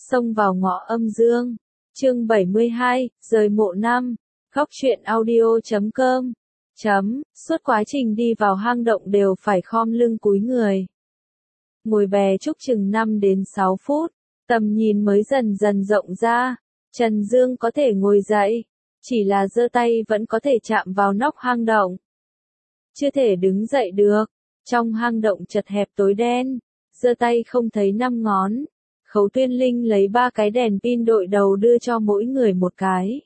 xông vào ngõ âm dương. Chương 72, rời mộ năm. Góc truyện audio.com. Suốt quá trình đi vào hang động đều phải khom lưng cúi người. Ngồi bè trúc chừng 5 đến 6 phút, tầm nhìn mới dần dần rộng ra. Trần Dương có thể ngồi dậy, chỉ là giơ tay vẫn có thể chạm vào nóc hang động. Chưa thể đứng dậy được, trong hang động chật hẹp tối đen, giơ tay không thấy 5 ngón. Khấu Tuyên Linh lấy 3 cái đèn pin đội đầu đưa cho mỗi người một cái.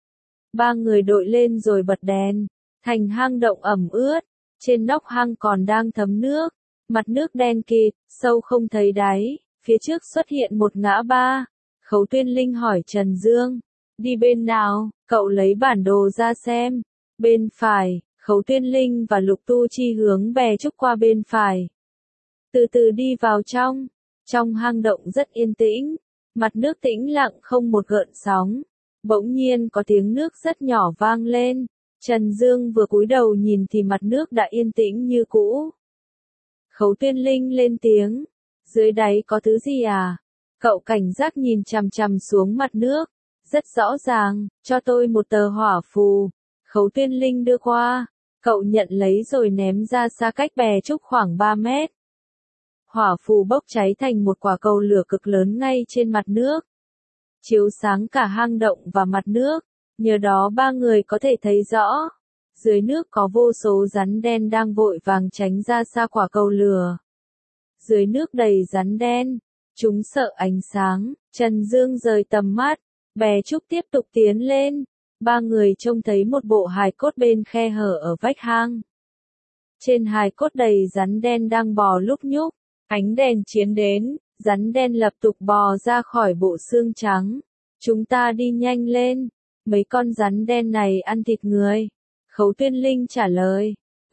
3 người đội lên rồi bật đèn, thành hang động ẩm ướt, trên nóc hang còn đang thấm nước, mặt nước đen kịt, sâu không thấy đáy, phía trước xuất hiện một ngã ba. Khấu Tuyên Linh hỏi Trần Dương, đi bên nào, cậu lấy bản đồ ra xem. Bên phải, Khấu Tuyên Linh và Lục Tu Chi hướng bè trúc qua bên phải. Từ từ đi vào trong hang động rất yên tĩnh, mặt nước tĩnh lặng không một gợn sóng. Bỗng nhiên có tiếng nước rất nhỏ vang lên, Trần Dương vừa cúi đầu nhìn thì mặt nước đã yên tĩnh như cũ. Khấu Tuyên Linh lên tiếng, dưới đáy có thứ gì à? Cậu cảnh giác nhìn chằm chằm xuống mặt nước, rất rõ ràng, cho tôi một tờ hỏa phù. Khấu Tuyên Linh đưa qua, cậu nhận lấy rồi ném ra xa cách bè trúc khoảng 3 mét. Hỏa phù bốc cháy thành một quả cầu lửa cực lớn ngay trên mặt nước, chiếu sáng cả hang động và mặt nước, nhờ đó 3 người có thể thấy rõ. Dưới nước có vô số rắn đen đang vội vàng tránh ra xa quả cầu lửa. Dưới nước đầy rắn đen, chúng sợ ánh sáng. Trần Dương rời tầm mắt, bè trúc tiếp tục tiến lên. 3 người trông thấy một bộ hài cốt bên khe hở ở vách hang. Trên hài cốt đầy rắn đen đang bò lúc nhúc, ánh đèn chiếu đến, rắn đen lập tục bò ra khỏi bộ xương trắng. Chúng ta đi nhanh lên, mấy con rắn đen này ăn thịt người. Khấu Tuyên Linh trả lời.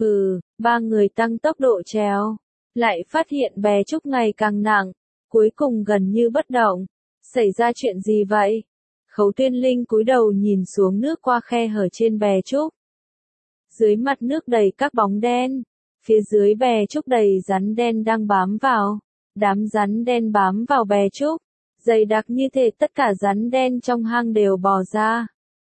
3 người tăng tốc độ trèo, lại phát hiện bè trúc ngày càng nặng, cuối cùng gần như bất động. Xảy ra chuyện gì vậy? Khấu Tuyên Linh cúi đầu nhìn xuống nước qua khe hở trên bè trúc. Dưới mặt nước đầy các bóng đen, phía dưới bè trúc đầy rắn đen đang bám vào. Đám rắn đen bám vào bè trúc, dày đặc như thể tất cả rắn đen trong hang đều bò ra.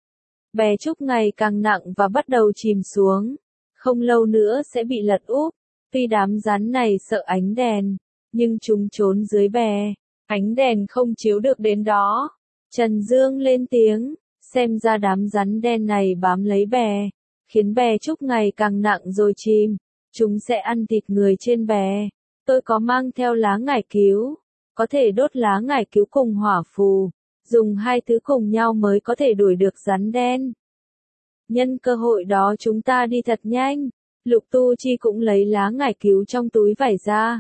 Bè trúc ngày càng nặng và bắt đầu chìm xuống, không lâu nữa sẽ bị lật úp. Tuy đám rắn này sợ ánh đèn, nhưng chúng trốn dưới bè, ánh đèn không chiếu được đến đó. Trần Dương lên tiếng, xem ra đám rắn đen này bám lấy bè, khiến bè trúc ngày càng nặng rồi chìm. Chúng sẽ ăn thịt người trên bè. Tôi có mang theo lá ngải cứu, có thể đốt lá ngải cứu cùng hỏa phù, dùng 2 thứ cùng nhau mới có thể đuổi được rắn đen. Nhân cơ hội đó chúng ta đi thật nhanh. Lục Tu Chi cũng lấy lá ngải cứu trong túi vải ra.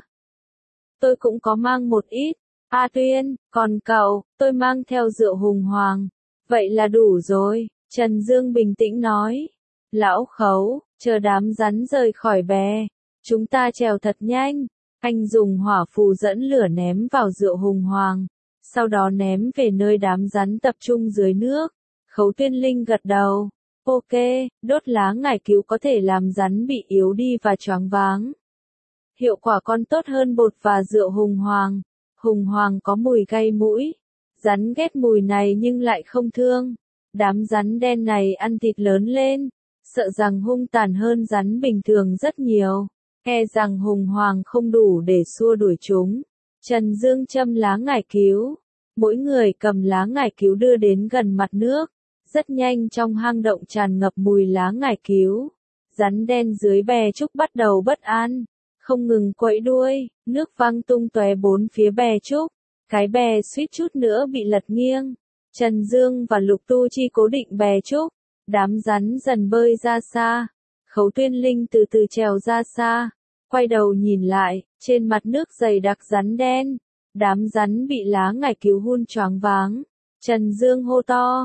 Tôi cũng có mang một ít. A Tuyên, còn cậu? Tôi mang theo rượu hùng hoàng. Vậy là đủ rồi, Trần Dương bình tĩnh nói. Lão Khấu, chờ đám rắn rời khỏi bè, chúng ta trèo thật nhanh. Anh dùng hỏa phù dẫn lửa ném vào rượu hùng hoàng, sau đó ném về nơi đám rắn tập trung dưới nước. Khấu Tuyên Linh gật đầu. Ok, đốt lá ngải cứu có thể làm rắn bị yếu đi và choáng váng. Hiệu quả còn tốt hơn bột và rượu hùng hoàng. Hùng hoàng có mùi gây mũi. Rắn ghét mùi này nhưng lại không thương. Đám rắn đen này ăn thịt lớn lên, sợ rằng hung tàn hơn rắn bình thường rất nhiều. E rằng hùng hoàng không đủ để xua đuổi chúng. Trần Dương châm lá ngải cứu. Mỗi người cầm lá ngải cứu đưa đến gần mặt nước. Rất nhanh trong hang động tràn ngập mùi lá ngải cứu. Rắn đen dưới bè trúc bắt đầu bất an, không ngừng quẫy đuôi, nước văng tung tóe bốn phía bè trúc. Cái bè suýt chút nữa bị lật nghiêng. Trần Dương và Lục Tu Chi cố định bè trúc. Đám rắn dần bơi ra xa. Khấu Tuyên Linh từ từ trèo ra xa, quay đầu nhìn lại, trên mặt nước dày đặc rắn đen. Đám rắn bị lá ngải cứu hun choáng váng. Trần Dương hô to,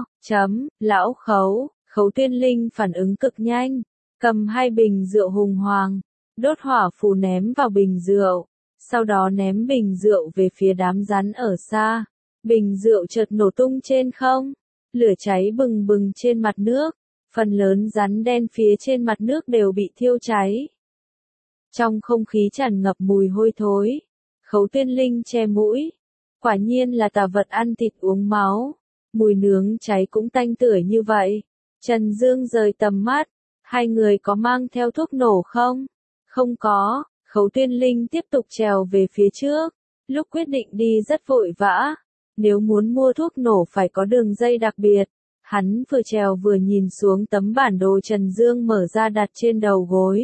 lão Khấu. Khấu Tuyên Linh phản ứng cực nhanh, cầm 2 bình rượu hùng hoàng, đốt hỏa phù ném vào bình rượu, sau đó ném bình rượu về phía đám rắn ở xa. Bình rượu chợt nổ tung trên không, lửa cháy bừng bừng trên mặt nước, phần lớn rắn đen phía trên mặt nước đều bị thiêu cháy. Trong không khí tràn ngập mùi hôi thối, Khấu Tuyên Linh che mũi, Quả nhiên là tà vật ăn thịt uống máu. Mùi nướng cháy cũng tanh tưởi như vậy. Trần Dương rời tầm mắt. Hai người có mang theo thuốc nổ không? Không có. Khấu Tuyên Linh tiếp tục trèo về phía trước. Lúc quyết định đi rất vội vã. Nếu muốn mua thuốc nổ phải có đường dây đặc biệt. Hắn vừa trèo vừa nhìn xuống tấm bản đồ Trần Dương mở ra đặt trên đầu gối.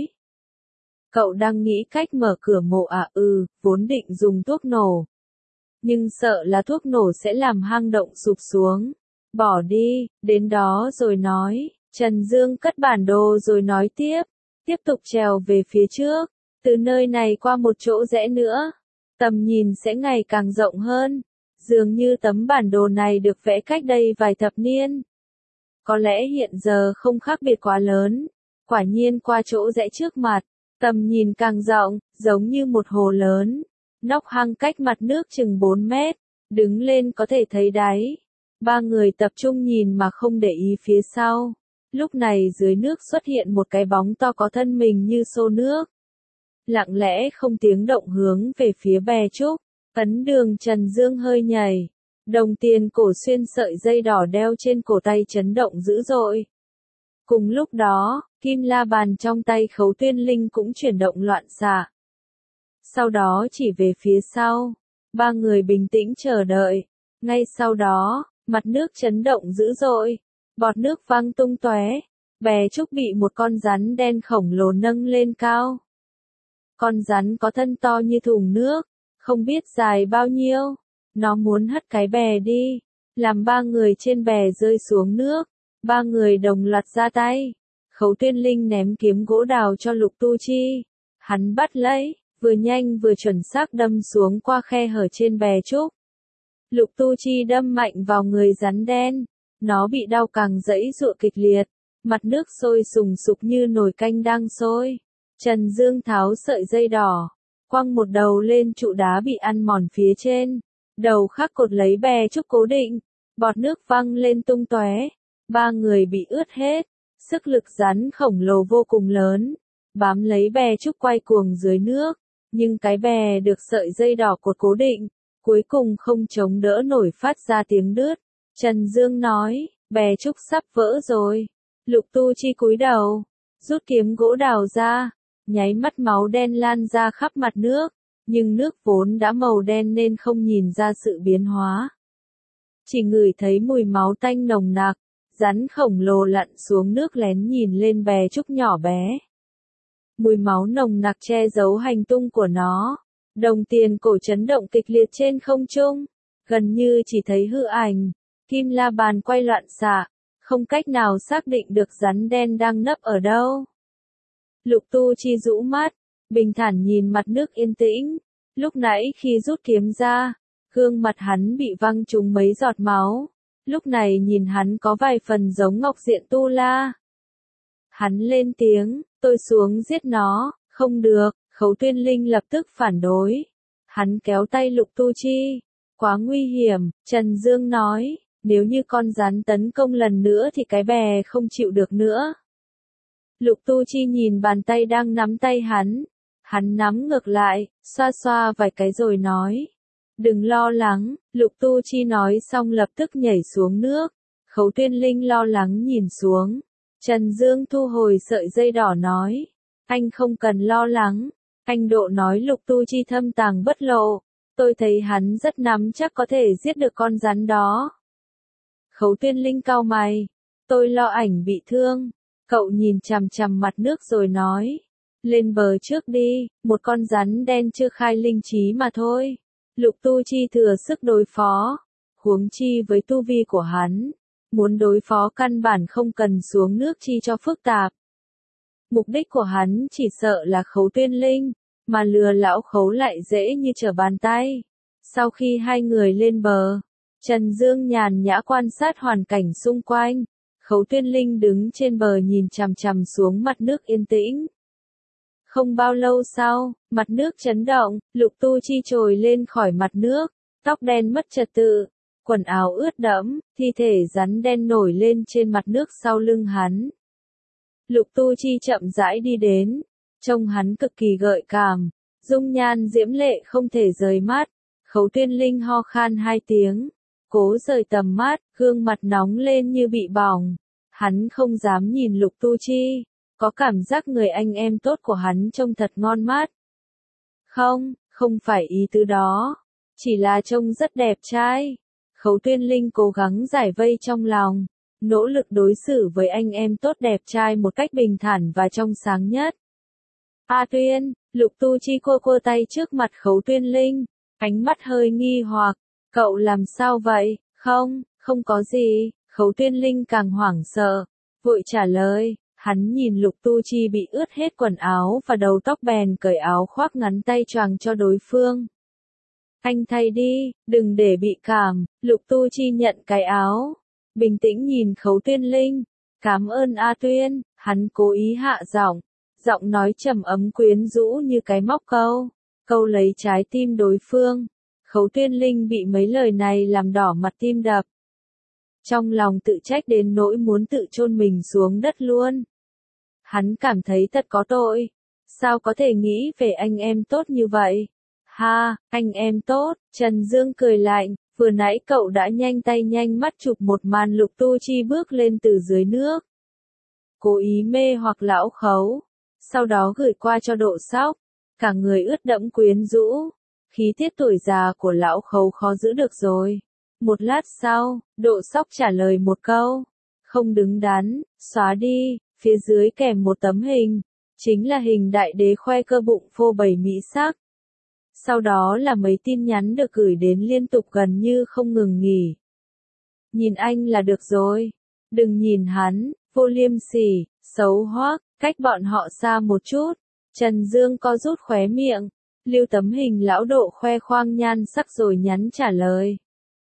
Cậu đang nghĩ cách mở cửa mộ à? Vốn định dùng thuốc nổ. Nhưng sợ là thuốc nổ sẽ làm hang động sụp xuống. Bỏ đi, đến đó rồi nói. Trần Dương cất bản đồ rồi nói tiếp. Tiếp tục trèo về phía trước. Từ nơi này qua một chỗ rẽ nữa. Tầm nhìn sẽ ngày càng rộng hơn. Dường như tấm bản đồ này được vẽ cách đây vài thập niên. Có lẽ hiện giờ không khác biệt quá lớn. Quả nhiên qua chỗ rẽ trước mặt. Tầm nhìn càng rộng, giống như một hồ lớn. Nóc hang cách mặt nước chừng 4 mét. Đứng lên có thể thấy đáy. Ba người tập trung nhìn mà không để ý phía sau. Lúc này dưới nước xuất hiện một cái bóng to có thân mình như xô nước. Lặng lẽ không tiếng động hướng về phía bè trúc. Ấn Đường Trần Dương hơi nhảy. Đồng tiền cổ xuyên sợi dây đỏ đeo trên cổ tay chấn động dữ dội. Cùng lúc đó, kim la bàn trong tay Khấu Tuyên Linh cũng chuyển động loạn xạ. Sau đó chỉ về phía sau. Ba người bình tĩnh chờ đợi. Ngay sau đó, mặt nước chấn động dữ dội. Bọt nước văng tung tóe. Bè trúc bị một con rắn đen khổng lồ nâng lên cao. Con rắn có thân to như thùng nước. Không biết dài bao nhiêu. Nó muốn hất cái bè đi. Làm ba người trên bè rơi xuống nước. Ba người đồng loạt ra tay. Khấu Tuyên Linh ném kiếm gỗ đào cho Lục Tu Chi. Hắn bắt lấy, vừa nhanh vừa chuẩn xác đâm xuống qua khe hở trên bè trúc. Lục Tu Chi đâm mạnh vào người rắn đen. Nó bị đau càng giãy giụa kịch liệt. Mặt nước sôi sùng sục như nồi canh đang sôi. Trần Dương tháo sợi dây đỏ. Quăng một đầu lên trụ đá bị ăn mòn phía trên. Đầu khác cột lấy bè trúc cố định. Bọt nước văng lên tung tóe. Ba người bị ướt hết. Sức lực rắn khổng lồ vô cùng lớn. Bám lấy bè trúc quay cuồng dưới nước. Nhưng cái bè được sợi dây đỏ cột cố định. Cuối cùng không chống đỡ nổi phát ra tiếng đứt. Trần Dương nói, bè trúc sắp vỡ rồi. Lục Tu Chi cúi đầu. Rút kiếm gỗ đào ra. Nháy mắt máu đen lan ra khắp mặt nước. Nhưng nước vốn đã màu đen nên không nhìn ra sự biến hóa. Chỉ ngửi thấy mùi máu tanh nồng nặc. Rắn khổng lồ lặn xuống nước lén nhìn lên bè trúc nhỏ bé. Mùi máu nồng nặc che giấu hành tung của nó. Đồng tiền cổ chấn động kịch liệt trên không trung. Gần như chỉ thấy hư ảnh. Kim la bàn quay loạn xạ. Không cách nào xác định được rắn đen đang nấp ở đâu. Lục Tu Chi rũ mắt. Bình thản nhìn mặt nước yên tĩnh. Lúc nãy khi rút kiếm ra. Gương mặt hắn bị văng trúng mấy giọt máu. Lúc này nhìn hắn có vài phần giống Ngọc Diện Tu La. Hắn lên tiếng, tôi xuống giết nó, không được, Khấu Tuyên Linh lập tức phản đối. Hắn kéo tay Lục Tu Chi. Quá nguy hiểm, Trần Dương nói, nếu như con rắn tấn công lần nữa thì cái bè không chịu được nữa. Lục Tu Chi nhìn bàn tay đang nắm tay hắn. Hắn nắm ngược lại, xoa xoa vài cái rồi nói. Đừng lo lắng, Lục Tu Chi nói xong lập tức nhảy xuống nước. Khấu Tuyên Linh lo lắng nhìn xuống. Trần Dương thu hồi sợi dây đỏ nói. Anh không cần lo lắng. Anh Độ nói Lục Tu Chi thâm tàng bất lộ. Tôi thấy hắn rất nắm chắc có thể giết được con rắn đó. Khấu Tuyên Linh cau mày. Tôi lo ảnh bị thương. Cậu nhìn chằm chằm mặt nước rồi nói. Lên bờ trước đi, một con rắn đen chưa khai linh trí mà thôi. Lục Tu Chi thừa sức đối phó. Huống chi với tu vi của hắn. Muốn đối phó căn bản không cần xuống nước chi cho phức tạp. Mục đích của hắn chỉ sợ là Khấu Tuyên Linh. Mà lừa lão Khấu lại dễ như trở bàn tay. Sau khi hai người lên bờ. Trần Dương nhàn nhã quan sát hoàn cảnh xung quanh. Khấu Tuyên Linh đứng trên bờ nhìn chằm chằm xuống mặt nước yên tĩnh. Không bao lâu sau, mặt nước chấn động, Lục Tu Chi trồi lên khỏi mặt nước, tóc đen mất trật tự, quần áo ướt đẫm, thi thể rắn đen nổi lên trên mặt nước sau lưng hắn. Lục Tu Chi chậm rãi đi đến, trông hắn cực kỳ gợi cảm, dung nhan diễm lệ không thể rời mắt. Khấu Tuyên Linh ho khan 2 tiếng, cố rời tầm mắt, gương mặt nóng lên như bị bỏng. Hắn không dám nhìn Lục Tu Chi, có cảm giác người anh em tốt của hắn trông thật ngon mắt. Không, không phải ý tứ đó, chỉ là trông rất đẹp trai. Khấu Tuyên Linh cố gắng giải vây trong lòng, nỗ lực đối xử với anh em tốt đẹp trai một cách bình thản và trong sáng nhất. A Tuyên, Lục Tu Chi cua tay trước mặt Khấu Tuyên Linh, ánh mắt hơi nghi hoặc, cậu làm sao vậy? Không, không có gì. Khấu Tuyên Linh càng hoảng sợ, vội trả lời. Hắn nhìn Lục Tu Chi bị ướt hết quần áo và đầu tóc bèn cởi áo khoác ngắn tay choàng cho đối phương. Anh thay đi, đừng để bị cảm. Lục Tu Chi nhận cái áo, bình tĩnh nhìn Khấu Tuyên Linh. Cảm ơn A Tuyên. Hắn cố ý hạ giọng, giọng nói trầm ấm quyến rũ như cái móc câu lấy trái tim đối phương. Khấu Tuyên Linh bị mấy lời này làm đỏ mặt tim đập. Trong lòng tự trách đến nỗi muốn tự chôn mình xuống đất luôn. Hắn cảm thấy thật có tội. Sao có thể nghĩ về anh em tốt như vậy? Ha, anh em tốt. Trần Dương cười lạnh, vừa nãy cậu đã nhanh tay nhanh mắt chụp một màn Lục Tu Chi bước lên từ dưới nước. Cố ý mê hoặc lão Khấu, sau đó gửi qua cho Độ Sóc. Cả người ướt đẫm quyến rũ, khí tiết tuổi già của lão Khấu khó giữ được rồi. Một lát sau, Độ Sóc trả lời một câu, không đứng đắn, xóa đi. Phía dưới kèm một tấm hình, chính là hình đại đế khoe cơ bụng phô bày mỹ sắc. Sau đó là mấy tin nhắn được gửi đến liên tục gần như không ngừng nghỉ. Nhìn anh là được rồi, đừng nhìn hắn, vô liêm sỉ, xấu hoắc, cách bọn họ xa một chút. Trần Dương co rút khóe miệng, lưu tấm hình lão Độ khoe khoang nhan sắc rồi nhắn trả lời.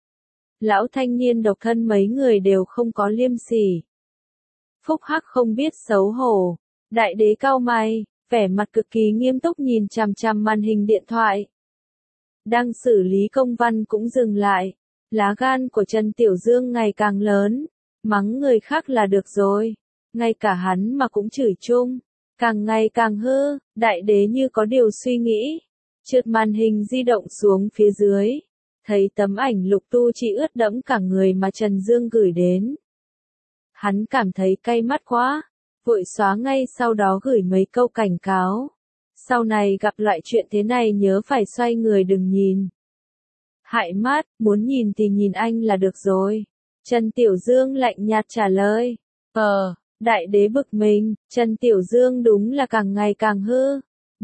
Lão thanh niên độc thân mấy người đều không có liêm sỉ. Phúc Hắc không biết xấu hổ, đại đế cau mày, vẻ mặt cực kỳ nghiêm túc nhìn chằm chằm màn hình điện thoại. Đang xử lý công văn cũng dừng lại, lá gan của Trần Tiểu Dương ngày càng lớn, mắng người khác là được rồi, ngay cả hắn mà cũng chửi chung, càng ngày càng hư. Đại đế như có điều suy nghĩ, trượt màn hình di động xuống phía dưới, thấy tấm ảnh Lục Tu Chi ướt đẫm cả người mà Trần Dương gửi đến. Hắn cảm thấy cay mắt quá, vội xóa ngay sau đó gửi mấy câu cảnh cáo. Sau này gặp loại chuyện thế này nhớ phải xoay người đừng nhìn. Hại mắt, muốn nhìn thì nhìn anh là được rồi. Trần Tiểu Dương lạnh nhạt trả lời. Đại đế bực mình, Trần Tiểu Dương đúng là càng ngày càng hư.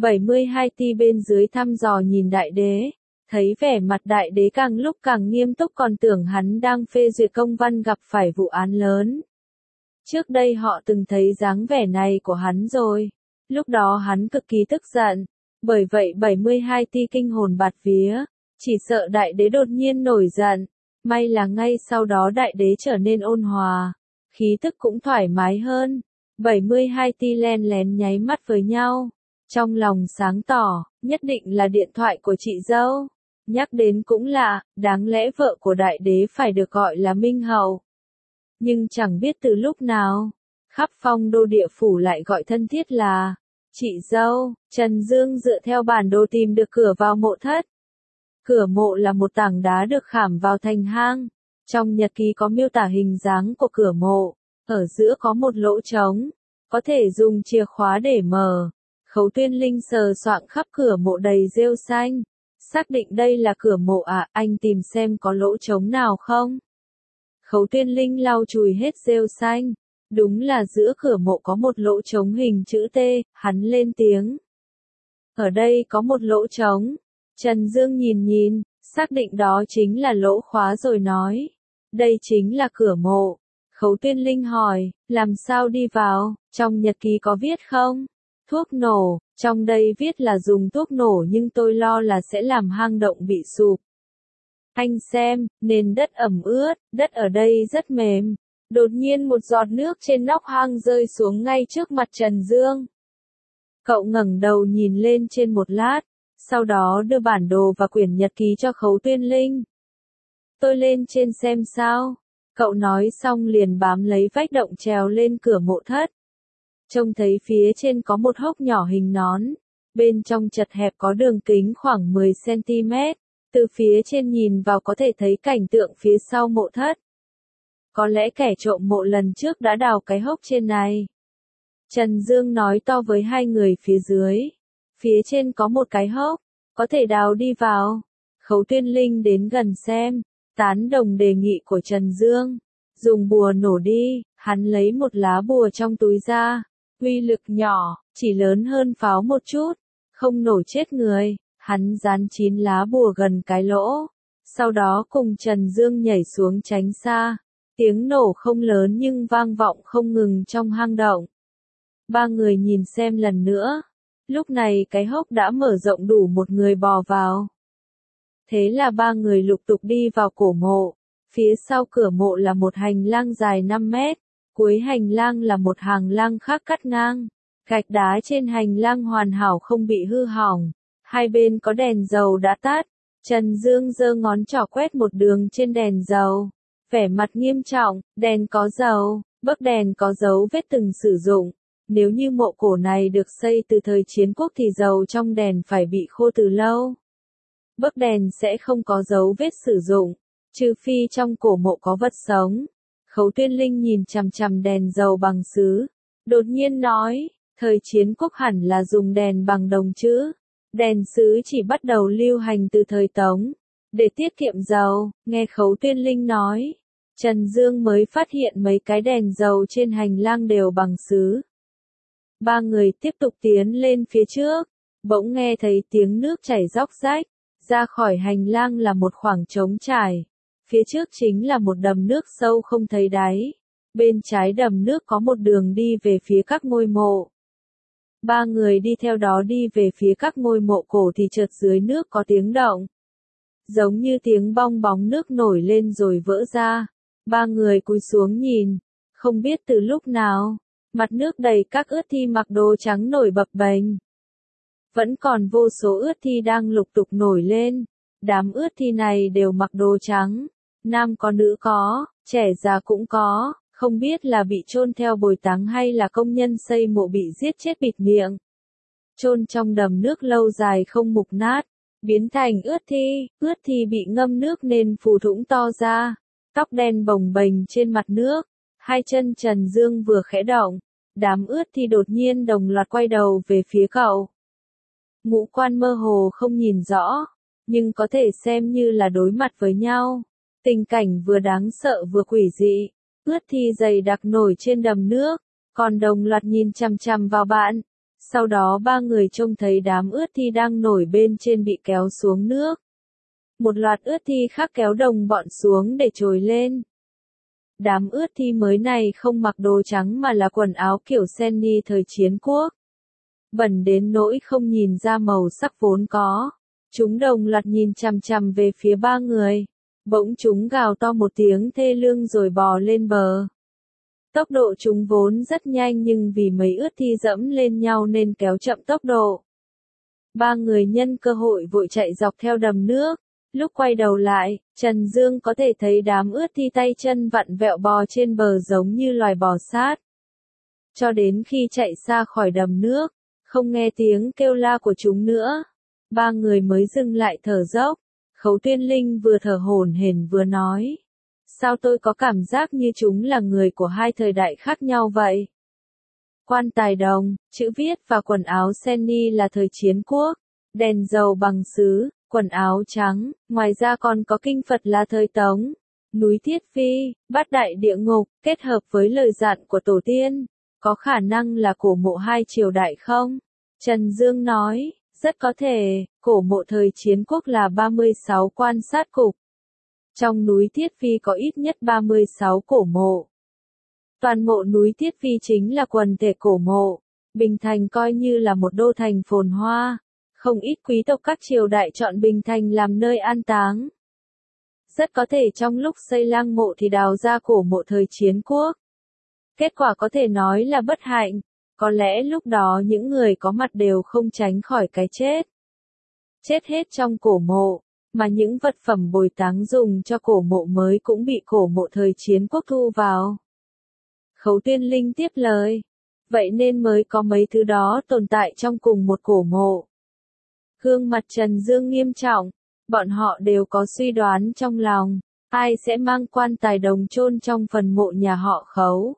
72 ti bên dưới thăm dò nhìn đại đế. Thấy vẻ mặt đại đế càng lúc càng nghiêm túc còn tưởng hắn đang phê duyệt công văn gặp phải vụ án lớn. Trước đây họ từng thấy dáng vẻ này của hắn rồi. Lúc đó hắn cực kỳ tức giận. Bởi vậy 72 ti kinh hồn bạt vía. Chỉ sợ đại đế đột nhiên nổi giận. May là ngay sau đó đại đế trở nên ôn hòa. Khí tức cũng thoải mái hơn. 72 ti len lén nháy mắt với nhau. Trong lòng sáng tỏ, nhất định là điện thoại của chị dâu. Nhắc đến cũng lạ, đáng lẽ vợ của đại đế phải được gọi là Minh Hậu. Nhưng chẳng biết từ lúc nào, khắp Phong Đô địa phủ lại gọi thân thiết là chị dâu. Trần Dương dựa theo bản đồ tìm được cửa vào mộ thất. Cửa mộ là một tảng đá được khảm vào thành hang. Trong nhật ký có miêu tả hình dáng của cửa mộ, ở giữa có một lỗ trống, có thể dùng chìa khóa để mở. Khấu Tuyên Linh sờ soạng khắp cửa mộ đầy rêu xanh. Xác định đây là cửa mộ à, anh tìm xem có lỗ trống nào không? Khấu Tuyên Linh lau chùi hết rêu xanh. Đúng là giữa cửa mộ có một lỗ trống hình chữ T, hắn lên tiếng. Ở đây có một lỗ trống. Trần Dương nhìn, xác định đó chính là lỗ khóa rồi nói. Đây chính là cửa mộ. Khấu Tuyên Linh hỏi, làm sao đi vào, trong nhật ký có viết không? Thuốc nổ, trong đây viết là dùng thuốc nổ nhưng tôi lo là sẽ làm hang động bị sụp. Anh xem, nền đất ẩm ướt, đất ở đây rất mềm. Đột nhiên một giọt nước trên nóc hang rơi xuống ngay trước mặt Trần Dương. Cậu ngẩng đầu nhìn lên trên một lát, sau đó đưa bản đồ và quyển nhật ký cho Khấu Tuyên Linh. Tôi lên trên xem sao. Cậu nói xong liền bám lấy vách động trèo lên cửa mộ thất. Trông thấy phía trên có một hốc nhỏ hình nón. Bên trong chật hẹp có đường kính khoảng 10 cm. Từ phía trên nhìn vào có thể thấy cảnh tượng phía sau mộ thất. Có lẽ kẻ trộm mộ lần trước đã đào cái hốc trên này. Trần Dương nói to với hai người phía dưới. Phía trên có một cái hốc, có thể đào đi vào. Khấu Tuyên Linh đến gần xem, tán đồng đề nghị của Trần Dương. Dùng bùa nổ đi, hắn lấy một lá bùa trong túi ra. Uy lực nhỏ, chỉ lớn hơn pháo một chút, không nổ chết người. Hắn dán 9 lá bùa gần cái lỗ. Sau đó cùng Trần Dương nhảy xuống tránh xa. Tiếng nổ không lớn nhưng vang vọng không ngừng trong hang động. Ba người nhìn xem lần nữa. Lúc này cái hốc đã mở rộng đủ một người bò vào. Thế là ba người lục tục đi vào cổ mộ. Phía sau cửa mộ là một hành lang dài 5 mét. Cuối hành lang là một hàng lang khác cắt ngang. Gạch đá trên hành lang hoàn hảo không bị hư hỏng. Hai bên có đèn dầu đã tắt. Trần Dương giơ ngón trỏ quét một đường trên đèn dầu. Vẻ mặt nghiêm trọng, đèn có dầu, bấc đèn có dấu vết từng sử dụng. Nếu như mộ cổ này được xây từ thời chiến quốc thì dầu trong đèn phải bị khô từ lâu. Bấc đèn sẽ không có dấu vết sử dụng, trừ phi trong cổ mộ có vật sống. Khấu Tuyên Linh nhìn chằm chằm đèn dầu bằng sứ, đột nhiên nói, thời chiến quốc hẳn là dùng đèn bằng đồng chứ. Đèn sứ chỉ bắt đầu lưu hành từ thời Tống. Để tiết kiệm dầu, nghe Khấu Tuyên Linh nói, Trần Dương mới phát hiện mấy cái đèn dầu trên hành lang đều bằng sứ. Ba người tiếp tục tiến lên phía trước, bỗng nghe thấy tiếng nước chảy róc rách, ra khỏi hành lang là một khoảng trống trải. Phía trước chính là một đầm nước sâu không thấy đáy. Bên trái đầm nước có một đường đi về phía các ngôi mộ. Ba người đi theo đó đi về phía các ngôi mộ cổ thì chợt dưới nước có tiếng động. Giống như tiếng bong bóng nước nổi lên rồi vỡ ra. Ba người cúi xuống nhìn, không biết từ lúc nào, mặt nước đầy các ướt thi mặc đồ trắng nổi bập bềnh. Vẫn còn vô số ướt thi đang lục tục nổi lên. Đám ướt thi này đều mặc đồ trắng, nam có nữ có, trẻ già cũng có, không biết là bị chôn theo bồi táng hay là công nhân xây mộ bị giết chết bịt miệng. Chôn trong đầm nước lâu dài không mục nát, biến thành ướt thi bị ngâm nước nên phù thủng to ra, tóc đen bồng bềnh trên mặt nước. Hai chân Trần Dương vừa khẽ động, đám ướt thi đột nhiên đồng loạt quay đầu về phía cậu. Ngũ quan mơ hồ không nhìn rõ, nhưng có thể xem như là đối mặt với nhau. Tình cảnh vừa đáng sợ vừa quỷ dị, ướt thi dày đặc nổi trên đầm nước, còn đồng loạt nhìn chằm chằm vào bạn. Sau đó ba người trông thấy đám ướt thi đang nổi bên trên bị kéo xuống nước. Một loạt ướt thi khác kéo đồng bọn xuống để trồi lên. Đám ướt thi mới này không mặc đồ trắng mà là quần áo kiểu Senni thời chiến quốc. Bẩn đến nỗi không nhìn ra màu sắc vốn có. Chúng đồng loạt nhìn chằm chằm về phía ba người. Bỗng chúng gào to một tiếng thê lương rồi bò lên bờ. Tốc độ chúng vốn rất nhanh nhưng vì mấy ướt thi dẫm lên nhau nên kéo chậm tốc độ. Ba người nhân cơ hội vội chạy dọc theo đầm nước. Lúc quay đầu lại, Trần Dương có thể thấy đám ướt thi tay chân vặn vẹo bò trên bờ giống như loài bò sát. Cho đến khi chạy xa khỏi đầm nước, không nghe tiếng kêu la của chúng nữa. Ba người mới dừng lại thở dốc. Khấu Tuyên Linh vừa thở hổn hển vừa nói. Sao tôi có cảm giác như chúng là người của hai thời đại khác nhau vậy? Quan tài đồng, chữ viết và quần áo Senni là thời chiến quốc. Đèn dầu bằng sứ, quần áo trắng, ngoài ra còn có kinh Phật là thời Tống. Núi Thiết Phi, bát đại địa ngục, kết hợp với lời dặn của tổ tiên. Có khả năng là cổ mộ hai triều đại không? Trần Dương nói, rất có thể, cổ mộ thời chiến quốc là 36 quan sát cục. Trong núi Thiết Phi có ít nhất 36 cổ mộ. Toàn mộ núi Thiết Phi chính là quần thể cổ mộ. Bình Thành coi như là một đô thành phồn hoa. Không ít quý tộc các triều đại chọn Bình Thành làm nơi an táng. Rất có thể trong lúc xây lăng mộ thì đào ra cổ mộ thời chiến quốc. Kết quả có thể nói là bất hạnh. Có lẽ lúc đó những người có mặt đều không tránh khỏi cái chết. Chết hết trong cổ mộ, mà những vật phẩm bồi táng dùng cho cổ mộ mới cũng bị cổ mộ thời chiến quốc thu vào. Khấu Tuyên Linh tiếp lời. Vậy nên mới có mấy thứ đó tồn tại trong cùng một cổ mộ. Gương mặt Trần Dương nghiêm trọng. Bọn họ đều có suy đoán trong lòng, ai sẽ mang quan tài đồng chôn trong phần mộ nhà họ Khấu.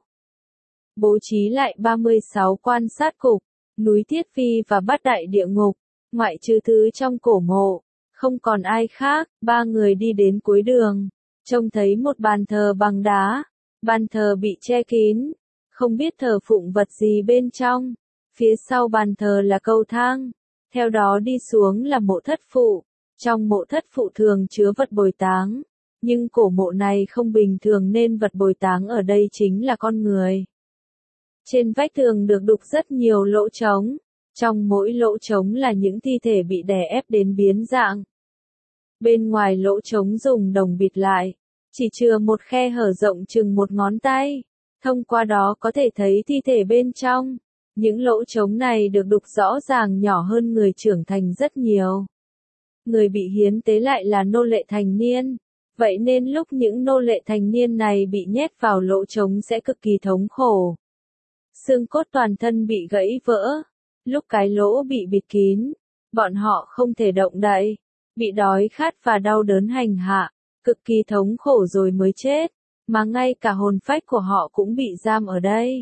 Bố trí lại 36 quan sát cục, núi Thiết Phi và Bát Đại Địa Ngục, ngoại trừ thứ trong cổ mộ, không còn ai khác. Ba người đi đến cuối đường, trông thấy một bàn thờ bằng đá, bàn thờ bị che kín, không biết thờ phụng vật gì bên trong. Phía sau bàn thờ là cầu thang, theo đó đi xuống là mộ thất phụ. Trong mộ thất phụ thường chứa vật bồi táng, nhưng cổ mộ này không bình thường nên vật bồi táng ở đây chính là con người. Trên vách tường được đục rất nhiều lỗ trống, trong mỗi lỗ trống là những thi thể bị đè ép đến biến dạng. Bên ngoài lỗ trống dùng đồng bịt lại, chỉ chừa một khe hở rộng chừng một ngón tay, thông qua đó có thể thấy thi thể bên trong. Những lỗ trống này được đục rõ ràng nhỏ hơn người trưởng thành rất nhiều. Người bị hiến tế lại là nô lệ thành niên, vậy nên lúc những nô lệ thành niên này bị nhét vào lỗ trống sẽ cực kỳ thống khổ. Xương cốt toàn thân bị gãy vỡ, lúc cái lỗ bị bịt kín, bọn họ không thể động đậy, bị đói khát và đau đớn hành hạ, cực kỳ thống khổ rồi mới chết, mà ngay cả hồn phách của họ cũng bị giam ở đây.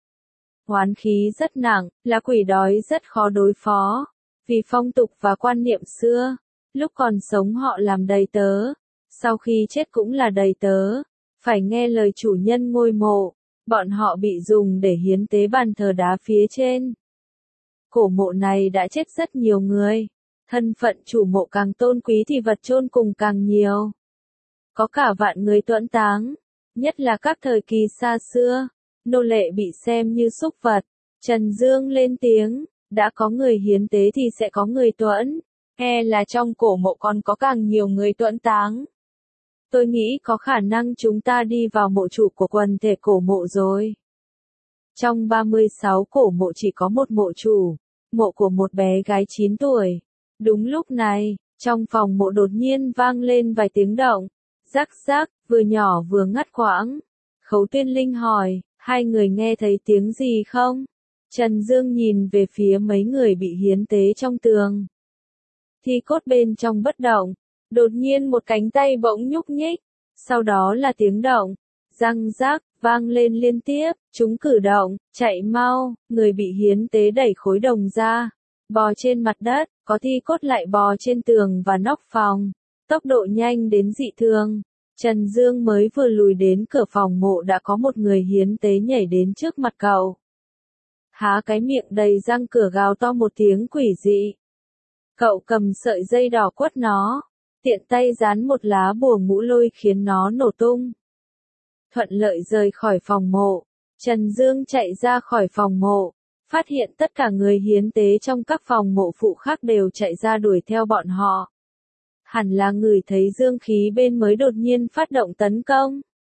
Oán khí rất nặng, là quỷ đói rất khó đối phó, vì phong tục và quan niệm xưa, lúc còn sống họ làm đầy tớ, sau khi chết cũng là đầy tớ, phải nghe lời chủ nhân ngôi mộ, bọn họ bị dùng để hiến tế bàn thờ đá phía trên. Cổ mộ này đã chết rất nhiều người, thân phận chủ mộ càng tôn quý thì vật chôn cùng càng nhiều. Có cả vạn người tuẫn táng, nhất là các thời kỳ xa xưa, nô lệ bị xem như súc vật. Trần Dương lên tiếng, đã có người hiến tế thì sẽ có người tuẫn, e là trong cổ mộ còn có càng nhiều người tuẫn táng. Tôi nghĩ có khả năng chúng ta đi vào mộ chủ của quần thể cổ mộ rồi. Trong 36 cổ mộ chỉ có một mộ chủ, mộ của một bé gái 9 tuổi. Đúng lúc này, trong phòng mộ đột nhiên vang lên vài tiếng động, rắc rắc, vừa nhỏ vừa ngắt quãng. Khấu Tuyên Linh hỏi, hai người nghe thấy tiếng gì không? Trần Dương nhìn về phía mấy người bị hiến tế trong tường. Thi cốt bên trong bất động, đột nhiên một cánh tay bỗng nhúc nhích, sau đó là tiếng động, răng rắc, vang lên liên tiếp, chúng cử động, chạy mau, người bị hiến tế đẩy khối đồng ra, bò trên mặt đất, có thi cốt lại bò trên tường và nóc phòng, tốc độ nhanh đến dị thường. Trần Dương mới vừa lùi đến cửa phòng mộ đã có một người hiến tế nhảy đến trước mặt cậu. Há cái miệng đầy răng cửa gào to một tiếng quỷ dị. Cậu cầm sợi dây đỏ quất nó, tiện tay dán một lá bùa ngũ lôi khiến nó nổ tung. Thuận lợi rời khỏi phòng mộ, Trần Dương chạy ra khỏi phòng mộ, phát hiện tất cả người hiến tế trong các phòng mộ phụ khác đều chạy ra đuổi theo bọn họ. Hẳn là ngửi thấy dương khí bên mới đột nhiên phát động tấn công.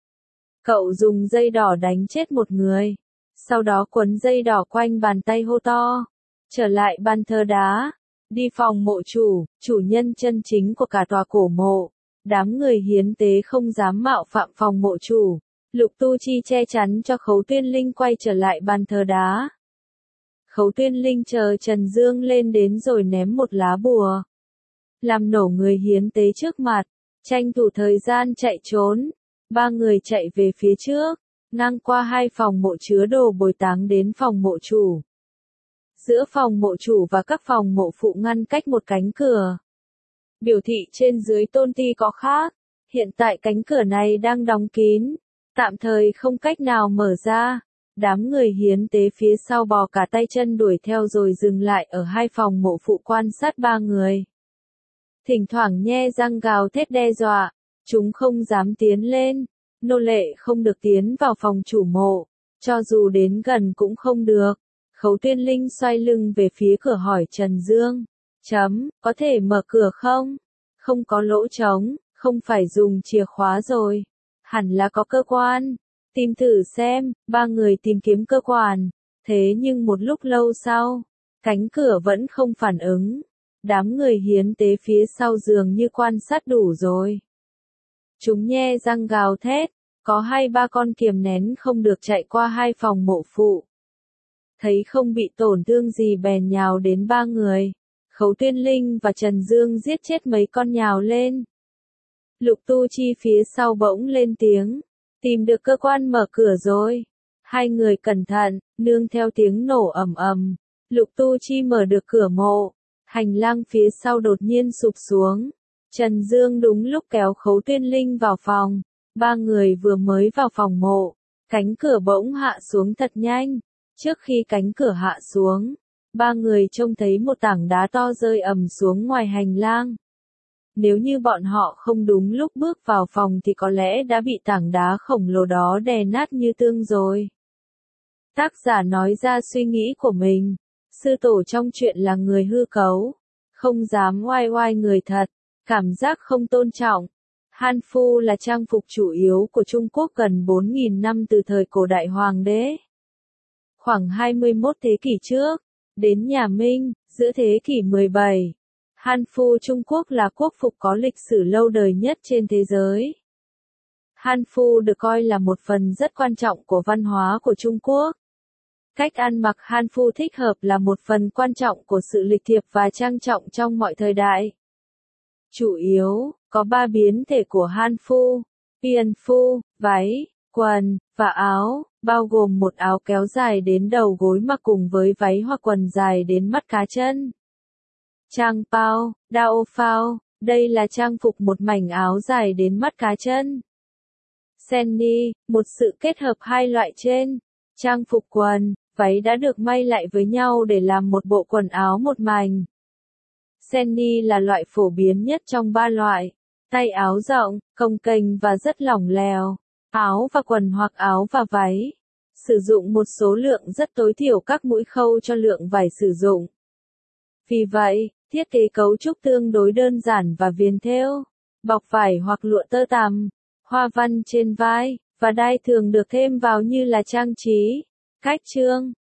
Cậu dùng dây đỏ đánh chết một người, sau đó quấn dây đỏ quanh bàn tay hô to, trở lại bàn thờ đá, đi phòng mộ chủ, chủ nhân chân chính của cả tòa cổ mộ. Đám người hiến tế không dám mạo phạm phòng mộ chủ, Lục Tu Chi che chắn cho Khấu Tuyên Linh quay trở lại bàn thờ đá. Khấu Tuyên Linh chờ Trần Dương lên đến rồi ném một lá bùa, làm nổ người hiến tế trước mặt, tranh thủ thời gian chạy trốn. Ba người chạy về phía trước, ngang qua hai phòng mộ chứa đồ bồi táng đến phòng mộ chủ. Giữa phòng mộ chủ và các phòng mộ phụ ngăn cách một cánh cửa. Biểu thị trên dưới tôn ti có khác, hiện tại cánh cửa này đang đóng kín, tạm thời không cách nào mở ra. Đám người hiến tế phía sau bò cả tay chân đuổi theo rồi dừng lại ở hai phòng mộ phụ quan sát ba người. Thỉnh thoảng nhe răng gào thét đe dọa, chúng không dám tiến lên, nô lệ không được tiến vào phòng chủ mộ, cho dù đến gần cũng không được. Khấu Tuyên Linh xoay lưng về phía cửa hỏi Trần Dương, có thể mở cửa không? Không có lỗ trống, không phải dùng chìa khóa rồi, hẳn là có cơ quan, tìm thử xem. Ba người tìm kiếm cơ quan, thế nhưng một lúc lâu sau, cánh cửa vẫn không phản ứng. Đám người hiến tế phía sau dường như quan sát đủ rồi. Chúng nhe răng gào thét, có 2-3 con kiềm nén không được chạy qua hai phòng mộ phụ. Thấy không bị tổn thương gì bèn nhào đến ba người. Khấu Tuyên Linh và Trần Dương giết chết mấy con nhào lên. Lục Tu Chi phía sau bỗng lên tiếng, tìm được cơ quan mở cửa rồi. Hai người cẩn thận, nương theo tiếng nổ ầm ầm, Lục Tu Chi mở được cửa mộ, hành lang phía sau đột nhiên sụp xuống. Trần Dương đúng lúc kéo Khấu Tuyên Linh vào phòng, ba người vừa mới vào phòng mộ, cánh cửa bỗng hạ xuống thật nhanh. Trước khi cánh cửa hạ xuống, ba người trông thấy một tảng đá to rơi ầm xuống ngoài hành lang. Nếu như bọn họ không đúng lúc bước vào phòng thì có lẽ đã bị tảng đá khổng lồ đó đè nát như tương rồi. Tác giả nói ra suy nghĩ của mình. Sư tổ trong chuyện là người hư cấu, không dám oai oai người thật, cảm giác không tôn trọng. Hanfu là trang phục chủ yếu của Trung Quốc gần 4.000 năm từ thời cổ đại hoàng đế. Khoảng 21 thế kỷ trước, đến nhà Minh, giữa thế kỷ 17, Hanfu Trung Quốc là quốc phục có lịch sử lâu đời nhất trên thế giới. Hanfu được coi là một phần rất quan trọng của văn hóa của Trung Quốc. Cách ăn mặc Hanfu thích hợp là một phần quan trọng của sự lịch thiệp và trang trọng trong mọi thời đại. Chủ yếu, có 3 biến thể của Hanfu: Pianfu, váy, quần, và áo, bao gồm một áo kéo dài đến đầu gối mặc cùng với váy hoặc quần dài đến mắt cá chân. Trang Pao, Dao Phao, đây là trang phục một mảnh áo dài đến mắt cá chân. Senni, một sự kết hợp hai loại trên. Trang phục quần, váy đã được may lại với nhau để làm một bộ quần áo một mảnh. Senni là loại phổ biến nhất trong ba loại. Tay áo rộng, cồng kềnh và rất lỏng lẻo. Áo và quần hoặc áo và váy. Sử dụng một số lượng rất tối thiểu các mũi khâu cho lượng vải sử dụng. Vì vậy, thiết kế cấu trúc tương đối đơn giản và viền thêu, bọc vải hoặc lụa tơ tằm, hoa văn trên vai, và đai thường được thêm vào như là trang trí. Cách trương,